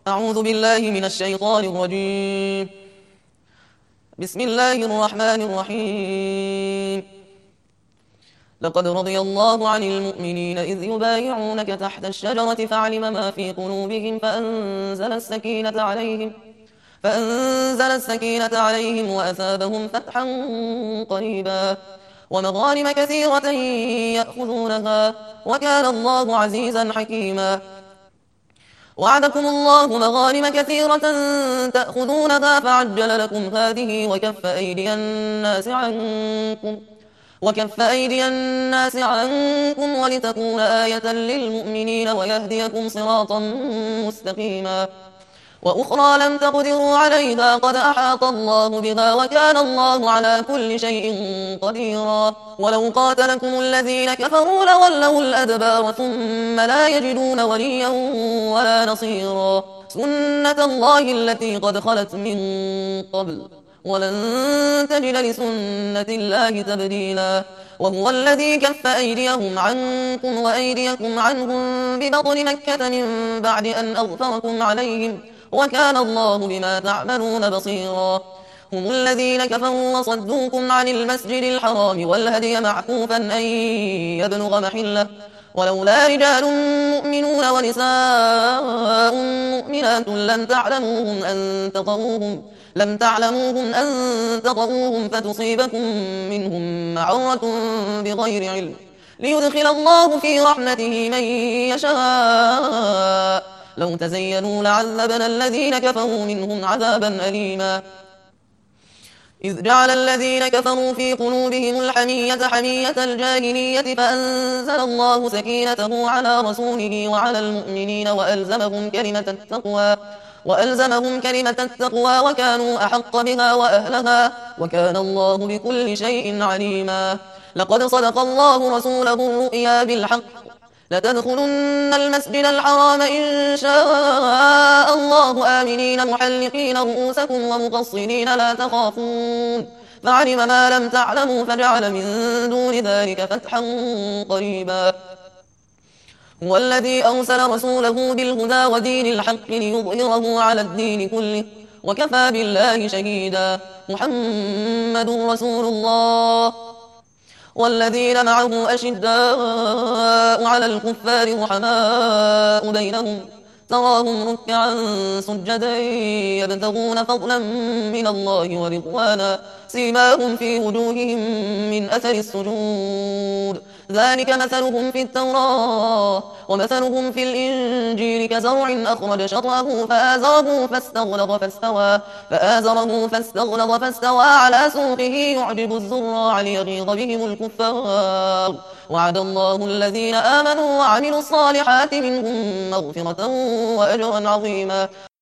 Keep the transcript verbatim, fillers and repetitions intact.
أعوذ بالله من الشيطان الرجيم. بسم الله الرحمن الرحيم. لقد رضي الله عن المؤمنين إذ يبايعونك تحت الشجرة فعلم ما في قلوبهم فأنزل السكينة عليهم فأنزل السكينة عليهم وأثابهم فتحا قريبا ومغانم كثيرة يأخذونها وكان الله عزيزا حكيما. وعدكم الله مغانم كثيرة تأخذونها فعجل لكم هذه وكف أيدي الناس عنكم وكف أيدي الناس عنكم ولتكون آية للمؤمنين ويهديكم صراطا مستقيما. وأخرى لم تقدروا عليها قد أحاط الله بها وكان الله على كل شيء قديرا. ولو قاتلكم الذين كفروا لولوا الأدبار ثم لا يجدون وليا ولا نصيرا. سنة الله التي قد خلت من قبل ولن تجد لسنة الله تبديلا. وهو الذي كف أيديهم عنكم وأيديكم عنهم ببطن مكة من بعد أن أظفركم عليهم وكان الله بما تعملون بصيرا. هم الذين كفروا وصدوكم عن المسجد الحرام والهدي معكوفا أن يبلغ محله ولولا رجال مؤمنون ونساء مؤمنات لم تعلموهم أن تطروهم لم تعلموهم أن تطروهم فتصيبكم منهم معرة بغير علم ليدخل الله في رحمته من يشاء. لو تزينوا لعذبنا الذين كفروا منهم عذابا أليما. إذ جعل الذين كفروا في قلوبهم الحمية حمية الجاهلية فأنزل الله سكينته على رسوله وعلى المؤمنين وألزمهم كلمة التقوى وألزمهم كلمة التقوى وكانوا أحق بها وأهلها وكان الله بكل شيء عليما. لقد صدق الله رسوله الرؤيا بالحق لتدخلن المسجد الحرام إن شاء الله آمنين محلقين رؤوسكم ومقصرين لا تخافون فعلم ما لم تعلموا فجعل من دون ذلك فتحا قريبا. هو الذي أرسل رسوله بالهدى ودين الحق ليظهره على الدين كله وكفى بالله شهيدا. محمد رسول الله والذين معه أشداء على الكفار رحماء بينهم تراهم ركعا سجدا يبتغون فضلا من الله ورضوانا سيماهم في وجوههم من أثر السجود ذلك مثلهم في التوراة ومثلهم في الإنجيل كزرع أخرج شطأه فآزره فاستغلظ فاستوى فآزره فاستغلظ فاستوى على سوقه يعجب الزراع ليغيظ بهم الكفار. وعد الله الذين آمنوا وعملوا الصالحات منهم مغفرة وأجرا عظيما.